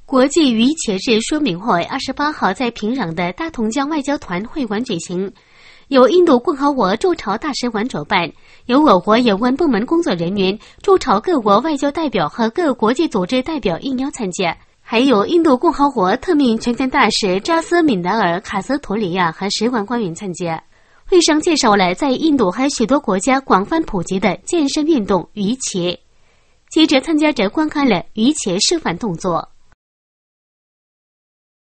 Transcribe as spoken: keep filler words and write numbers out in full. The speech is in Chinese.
国际渔茄日说明会二十八号在平壤的大同江外交团会馆举行，由印度共和国驻朝大使馆主办，由我国有关部门工作人员、驻朝各国外交代表和各国际组织代表应邀参加，还有印度共和国特命全权大使扎斯敏达尔·卡斯图里亚和使馆官员参加。会上介绍了在印度和许多国家广泛普及的健身运动渔茄。接着参加者观看了渔茄示范动作。